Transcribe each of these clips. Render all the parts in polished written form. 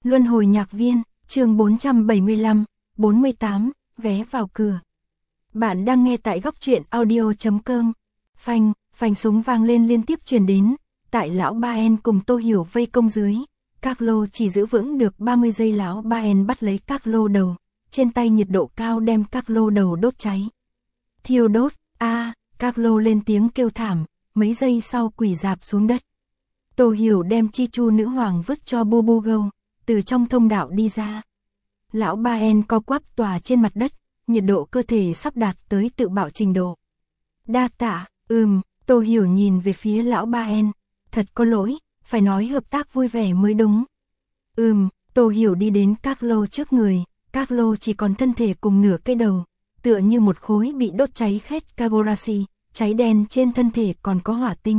Luân hồi nhạc viên, chương 475, 48, vé vào cửa. Bạn đang nghe tại góc truyện audio.com. Phanh, phanh súng vang lên liên tiếp truyền đến, tại lão Ba En cùng Tô Hiểu vây công dưới. Các lô chỉ giữ vững được 30 giây lão Ba En bắt lấy các lô đầu, trên tay nhiệt độ cao đem các lô đầu đốt cháy. Thiêu đốt, các lô lên tiếng kêu thảm, mấy giây sau quỳ rạp xuống đất. Tô Hiểu đem Chi Chu nữ hoàng vứt cho Bô Bô Gâu, từ trong thông đạo đi ra. Lão Ba En co quắp tòa trên mặt đất, nhiệt độ cơ thể sắp đạt tới tự bạo trình độ. Đa tạ, Tô Hiểu nhìn về phía lão Ba En, thật có lỗi, phải nói hợp tác vui vẻ mới đúng. Tô Hiểu đi đến các lô trước người, các lô chỉ còn thân thể cùng nửa cái đầu, tựa như một khối bị đốt cháy khét Kagurashi, cháy đen trên thân thể còn có hỏa tinh.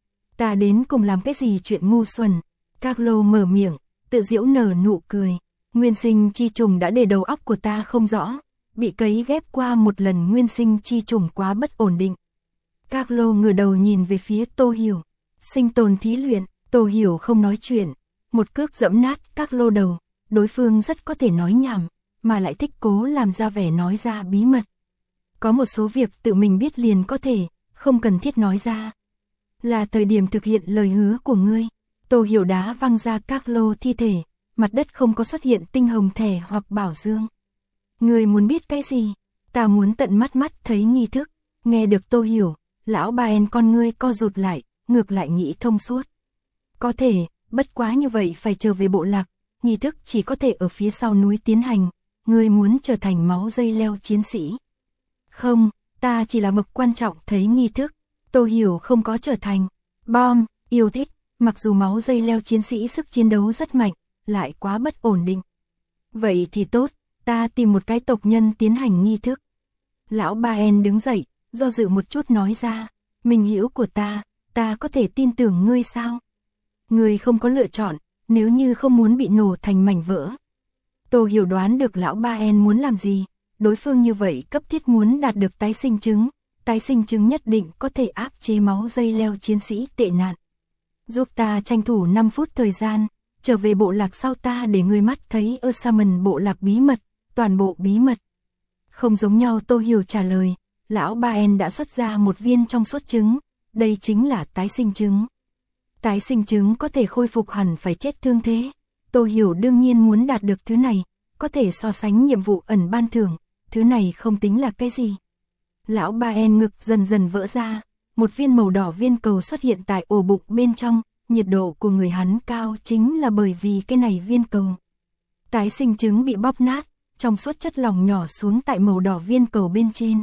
Ta đến cùng làm cái gì chuyện ngu xuẩn? Các lô mở miệng, tự giễu nở nụ cười. Nguyên sinh chi trùng đã để đầu óc của ta không rõ, bị cấy ghép qua một lần nguyên sinh chi trùng quá bất ổn định. Các lô ngửa đầu nhìn về phía Tô Hiểu. Sinh tồn thí luyện, Tô Hiểu không nói chuyện, một cước dẫm nát các lô đầu. Đối phương rất có thể nói nhảm, mà lại thích cố làm ra vẻ nói ra bí mật. Có một số việc tự mình biết liền có thể, không cần thiết nói ra. Là thời điểm thực hiện lời hứa của ngươi. Tô Hiểu đá văng ra các lô thi thể, mặt đất không có xuất hiện tinh hồng thẻ hoặc bảo dương. Ngươi muốn biết cái gì? Ta muốn tận mắt thấy nghi thức. Nghe được Tô Hiểu, lão Ba En con ngươi co rụt lại, ngược lại nghĩ thông suốt. Có thể, bất quá như vậy phải trở về bộ lạc, nghi thức chỉ có thể ở phía sau núi tiến hành. Ngươi muốn trở thành máu dây leo chiến sĩ? Không, ta chỉ là mực quan trọng thấy nghi thức. Tô Hiểu không có trở thành bom, yêu thích, mặc dù máu dây leo chiến sĩ sức chiến đấu rất mạnh, lại quá bất ổn định. Vậy thì tốt, ta tìm một cái tộc nhân tiến hành nghi thức. Lão Ba En đứng dậy, do dự một chút nói ra, Minh hữu của ta có thể tin tưởng ngươi sao? Ngươi không có lựa chọn, nếu như không muốn bị nổ thành mảnh vỡ. Tô Hiểu đoán được lão Ba En muốn làm gì, đối phương như vậy cấp thiết muốn đạt được tái sinh chứng. Tái sinh chứng nhất định có thể áp chế máu dây leo chiến sĩ tệ nạn. Giúp ta tranh thủ 5 phút thời gian, trở về bộ lạc sau ta để ngươi mắt thấy Ursamen bộ lạc bí mật, toàn bộ bí mật. Không giống nhau Tô Hiểu trả lời, lão Ba En đã xuất ra một viên trong suốt trứng, đây chính là tái sinh chứng. Tái sinh chứng có thể khôi phục hẳn phải chết thương thế. Tô Hiểu đương nhiên muốn đạt được thứ này, có thể so sánh nhiệm vụ ẩn ban thưởng, thứ này không tính là cái gì. Lão Ba En ngực dần dần vỡ ra, một viên màu đỏ viên cầu xuất hiện tại ổ bụng bên trong, nhiệt độ của người hắn cao chính là bởi vì cái này viên cầu. Tái sinh chứng bị bóp nát, trong suốt chất lỏng nhỏ xuống tại màu đỏ viên cầu bên trên.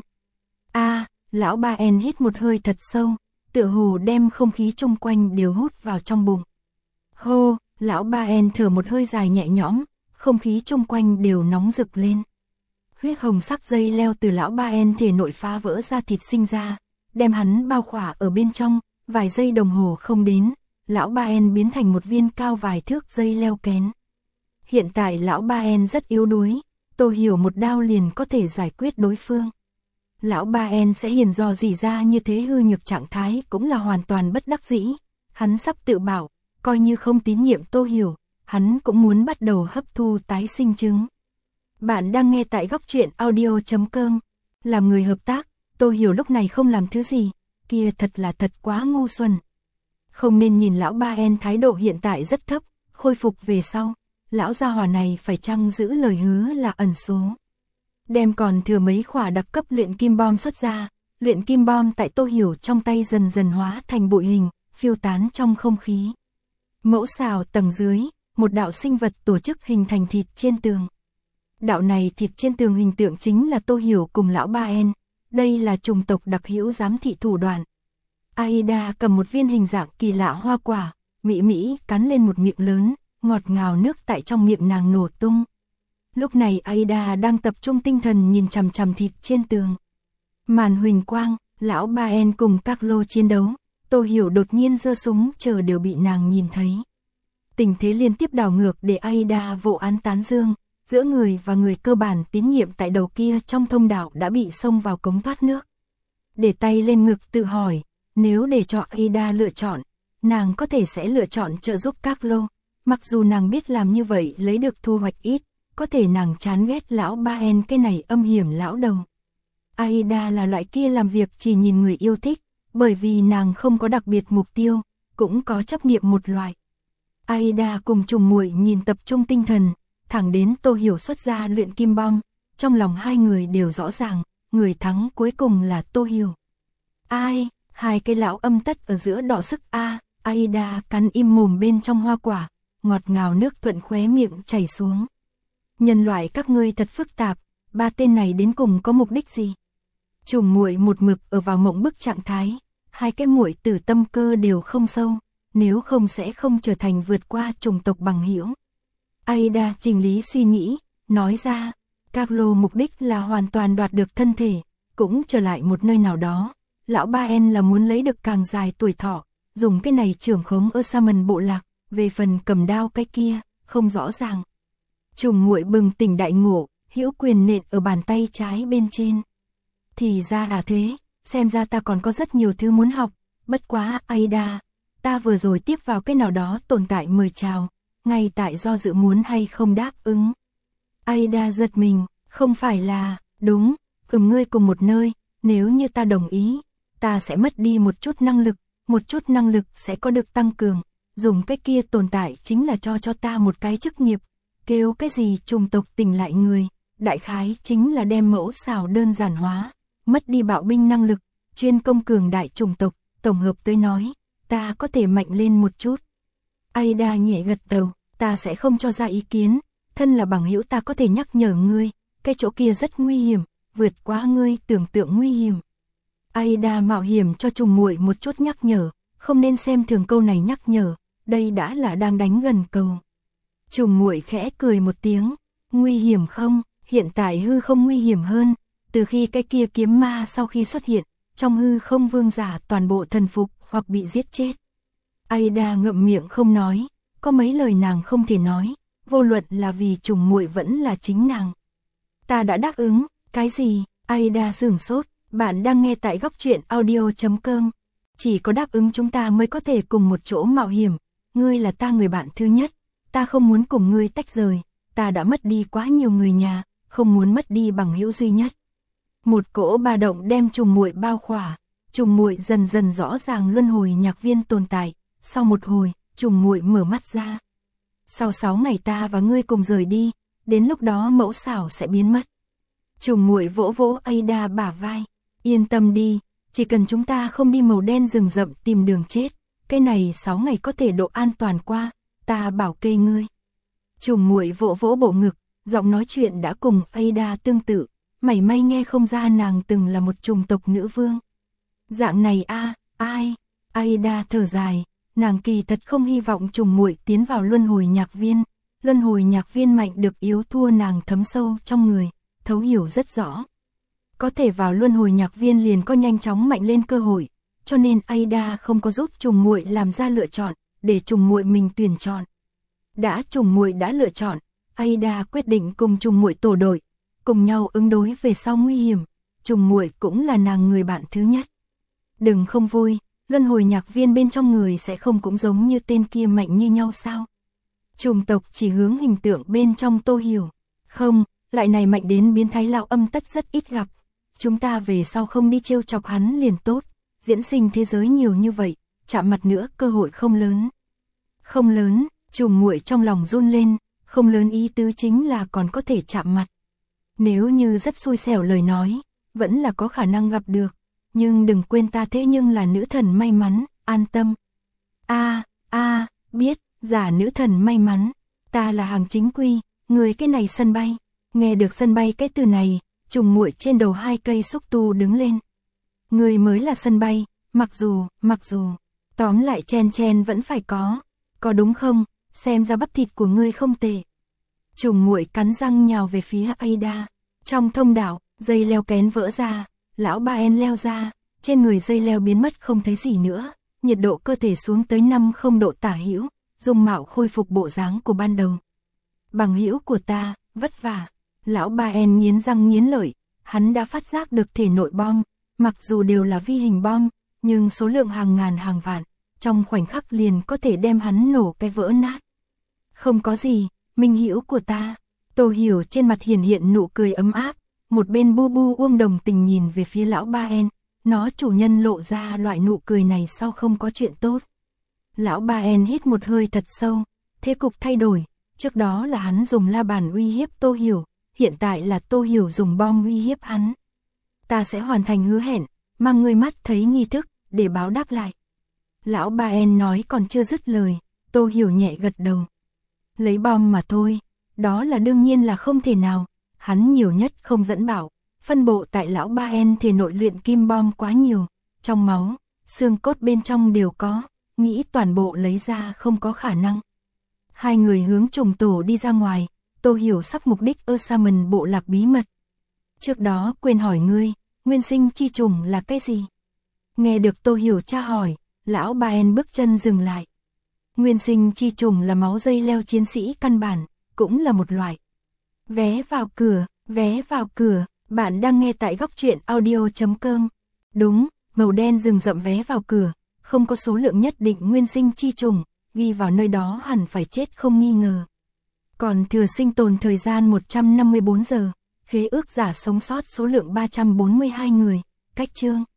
Lão Ba En hít một hơi thật sâu, tựa hồ đem không khí chung quanh đều hút vào trong bụng. Hô, lão Ba En thở một hơi dài nhẹ nhõm, không khí chung quanh đều nóng rực lên. Huyết hồng sắc dây leo từ lão Ba En thể nội phá vỡ ra thịt sinh ra, đem hắn bao khỏa ở bên trong, vài giây đồng hồ không đến, lão Ba En biến thành một viên cao vài thước dây leo kén. Hiện tại lão Ba En rất yếu đuối, Tô Hiểu một đao liền có thể giải quyết đối phương. Lão Ba En sẽ hiền dò dỉ ra như thế hư nhược trạng thái cũng là hoàn toàn bất đắc dĩ, hắn sắp tự bảo, coi như không tín nhiệm Tô Hiểu, hắn cũng muốn bắt đầu hấp thu tái sinh chứng. Bạn đang nghe tại góc truyện audio.com. Làm người hợp tác, Tô Hiểu lúc này không làm thứ gì, kia thật quá ngu xuẩn. Không nên nhìn lão Ba En thái độ hiện tại rất thấp, khôi phục về sau, lão gia hỏa này phải chăng giữ lời hứa là ẩn số. Đem còn thừa mấy khỏa đặc cấp luyện kim bom xuất ra, luyện kim bom tại Tô Hiểu trong tay dần dần hóa thành bụi hình, phiêu tán trong không khí. Mẫu xào tầng dưới, một đạo sinh vật tổ chức hình thành thịt trên tường. Đạo này thịt trên tường hình tượng chính là Tô Hiểu cùng lão Ba En, đây là chủng tộc đặc hữu giám thị thủ đoạn. Aida cầm một viên hình dạng kỳ lạ hoa quả, mỹ cắn lên một miệng lớn, ngọt ngào nước tại trong miệng nàng nổ tung. Lúc này Aida đang tập trung tinh thần nhìn chằm chằm thịt trên tường. Màn huỳnh quang, lão Ba En cùng các lô chiến đấu, Tô Hiểu đột nhiên giơ súng chờ đều bị nàng nhìn thấy. Tình thế liên tiếp đảo ngược để Aida vô án tán dương. Giữa người và người cơ bản tín nhiệm tại đầu kia trong thông đạo đã bị xông vào cống thoát nước. Để tay lên ngực tự hỏi, nếu để cho Aida lựa chọn, nàng có thể sẽ lựa chọn trợ giúp các lô. mặc dù nàng biết làm như vậy lấy được thu hoạch ít, có thể nàng chán ghét lão Ba-en cái này âm hiểm lão đầu. Aida là loại kia làm việc chỉ nhìn người yêu thích, bởi vì nàng không có đặc biệt mục tiêu, cũng có chấp niệm một loại. Aida cùng Trùng Muội nhìn tập trung tinh thần, thẳng đến Tô Hiểu xuất ra luyện kim bom, trong lòng hai người đều rõ ràng, người thắng cuối cùng là Tô Hiểu. Ai, hai cái lão âm tất ở giữa đỏ sức a, Aida cắn im mồm bên trong hoa quả, ngọt ngào nước thuận khóe miệng chảy xuống. Nhân loại các ngươi thật phức tạp, ba tên này đến cùng có mục đích gì? Trùng Muội một mực ở vào mộng bức trạng thái, hai cái muội tử tâm cơ đều không sâu, nếu không sẽ không trở thành vượt qua chủng tộc bằng hữu. Aida chỉnh lý suy nghĩ, nói ra, Carlo mục đích là hoàn toàn đoạt được thân thể, cũng trở lại một nơi nào đó. Lão Ba-en là muốn lấy được càng dài tuổi thọ, dùng cái này trưởng khống ở Salmon bộ lạc, về phần cầm đao cái kia, không rõ ràng. Trùng Muội bừng tỉnh đại ngộ, hữu quyền nện ở bàn tay trái bên trên. Thì ra là thế, xem ra ta còn có rất nhiều thứ muốn học, bất quá Aida, ta vừa rồi tiếp vào cái nào đó tồn tại mời chào, ngay tại do dự muốn hay không đáp ứng. Aida giật mình, không phải là, đúng, ngươi cùng một nơi, nếu như ta đồng ý, ta sẽ mất đi một chút năng lực sẽ có được tăng cường, dùng cái kia tồn tại chính là cho ta một cái chức nghiệp, kêu cái gì chủng tộc tỉnh lại người, đại khái chính là đem mẫu xảo đơn giản hóa, mất đi bạo binh năng lực, chuyên công cường đại chủng tộc, tổng hợp tới nói, ta có thể mạnh lên một chút. Aida nhẹ gật đầu, ta sẽ không cho ra ý kiến, thân là bằng hữu ta có thể nhắc nhở ngươi, cái chỗ kia rất nguy hiểm, vượt quá ngươi tưởng tượng nguy hiểm. Aida mạo hiểm cho Trùng Muội một chút nhắc nhở, không nên xem thường câu này nhắc nhở, đây đã là đang đánh gần cầu. Trùng Muội khẽ cười một tiếng, nguy hiểm không, hiện tại hư không nguy hiểm hơn, từ khi cái kia kiếm ma sau khi xuất hiện, trong hư không vương giả toàn bộ thần phục hoặc bị giết chết. Aida ngậm miệng không nói, có mấy lời nàng không thể nói, vô luận là vì Trùng Muội vẫn là chính nàng. Ta đã đáp ứng, cái gì? Aida sửng sốt, bạn đang nghe tại góc truyện audio.com. Chỉ có đáp ứng chúng ta mới có thể cùng một chỗ mạo hiểm, ngươi là ta người bạn thứ nhất, ta không muốn cùng ngươi tách rời, ta đã mất đi quá nhiều người nhà, không muốn mất đi bằng hữu duy nhất. Một cỗ ba động đem Trùng Muội bao khỏa, Trùng Muội dần dần rõ ràng luân hồi nhạc viên tồn tại, sau một hồi, Trùng Muội mở mắt ra. Sau 6 ngày ta và ngươi cùng rời đi, đến lúc đó mẫu xảo sẽ biến mất. Trùng Muội vỗ vỗ Aida bả vai, yên tâm đi, chỉ cần chúng ta không đi màu đen rừng rậm tìm đường chết, cái này 6 ngày có thể độ an toàn qua, ta bảo kê ngươi. Trùng Muội vỗ vỗ bộ ngực, giọng nói chuyện đã cùng Aida tương tự, mảy may nghe không ra nàng từng là một chủng tộc nữ vương. Dạng này ai? Aida thở dài, nàng kỳ thật không hy vọng Trùng Muội tiến vào luân hồi nhạc viên. Luân hồi nhạc viên mạnh được yếu thua nàng thấm sâu trong người, thấu hiểu rất rõ. Có thể vào luân hồi nhạc viên liền có nhanh chóng mạnh lên cơ hội, cho nên Aida không có giúp Trùng Muội làm ra lựa chọn, để Trùng Muội mình tuyển chọn. Đã Trùng Muội đã lựa chọn, Aida quyết định cùng Trùng Muội tổ đội, cùng nhau ứng đối về sau nguy hiểm. Trùng Muội cũng là nàng người bạn thứ nhất. Đừng không vui, luân hồi nhạc viên bên trong người sẽ không cũng giống như tên kia mạnh như nhau sao? Chủng tộc chỉ hướng hình tượng bên trong Tô Hiểu. Không, lại này mạnh đến biến thái lão âm tất rất ít gặp. Chúng ta về sau không đi trêu chọc hắn liền tốt. Diễn sinh thế giới nhiều như vậy, chạm mặt nữa cơ hội không lớn. Không lớn, Trùng Muội trong lòng run lên, không lớn ý tứ chính là còn có thể chạm mặt. Nếu như rất xui xẻo lời nói, vẫn là có khả năng gặp được. Nhưng đừng quên ta thế nhưng là nữ thần may mắn, an tâm. Biết, giả nữ thần may mắn, ta là hàng chính quy, người cái này sân bay. Nghe được sân bay cái từ này, Trùng Muội trên đầu 2 cây xúc tu đứng lên. Người mới là sân bay, mặc dù, tóm lại chen vẫn phải có đúng không, xem ra bắp thịt của ngươi không tệ. Trùng Muội cắn răng nhào về phía Aida, trong thông đạo, dây leo kén vỡ ra, lão Ba-en leo ra, trên người dây leo biến mất không thấy gì nữa, nhiệt độ cơ thể xuống tới 50 độ tả hữu, dung mạo khôi phục bộ dáng của ban đầu. Bằng hữu của ta, vất vả. Lão Ba-en nghiến răng nghiến lợi, hắn đã phát giác được thể nội bom, mặc dù đều là vi hình bom, nhưng số lượng hàng ngàn hàng vạn, trong khoảnh khắc liền có thể đem hắn nổ cái vỡ nát. Không có gì, minh hữu của ta. Tô Hiểu trên mặt hiển hiện nụ cười ấm áp, một bên Bu Bu Uông đồng tình nhìn về phía lão Ba En, nó chủ nhân lộ ra loại nụ cười này sau không có chuyện tốt. Lão Ba En hít một hơi thật sâu, thế cục thay đổi, trước đó là hắn dùng la bàn uy hiếp Tô Hiểu, hiện tại là Tô Hiểu dùng bom uy hiếp hắn. Ta sẽ hoàn thành hứa hẹn, mang ngươi mắt thấy nghi thức, để báo đáp lại. Lão Ba En nói còn chưa dứt lời, Tô Hiểu nhẹ gật đầu. Lấy bom mà thôi, đó là đương nhiên là không thể nào, hắn nhiều nhất không dẫn bảo, phân bộ tại lão Ba En thể nội luyện kim bom quá nhiều, trong máu, xương cốt bên trong đều có, nghĩ toàn bộ lấy ra không có khả năng. Hai người hướng trùng tổ đi ra ngoài, Tô Hiểu sắp mục đích Ursamen bộ lạc bí mật. Trước đó quên hỏi ngươi, nguyên sinh chi trùng là cái gì? Nghe được Tô Hiểu tra hỏi, lão Ba En bước chân dừng lại. Nguyên sinh chi trùng là máu dây leo chiến sĩ căn bản, cũng là một loại. Vé vào cửa, bạn đang nghe tại góc truyện audio.com. Đúng, màu đen rừng rậm vé vào cửa, không có số lượng nhất định nguyên sinh chi trùng, ghi vào nơi đó hẳn phải chết không nghi ngờ. Còn thừa sinh tồn thời gian 154 giờ, khế ước giả sống sót số lượng 342 người, cách chương.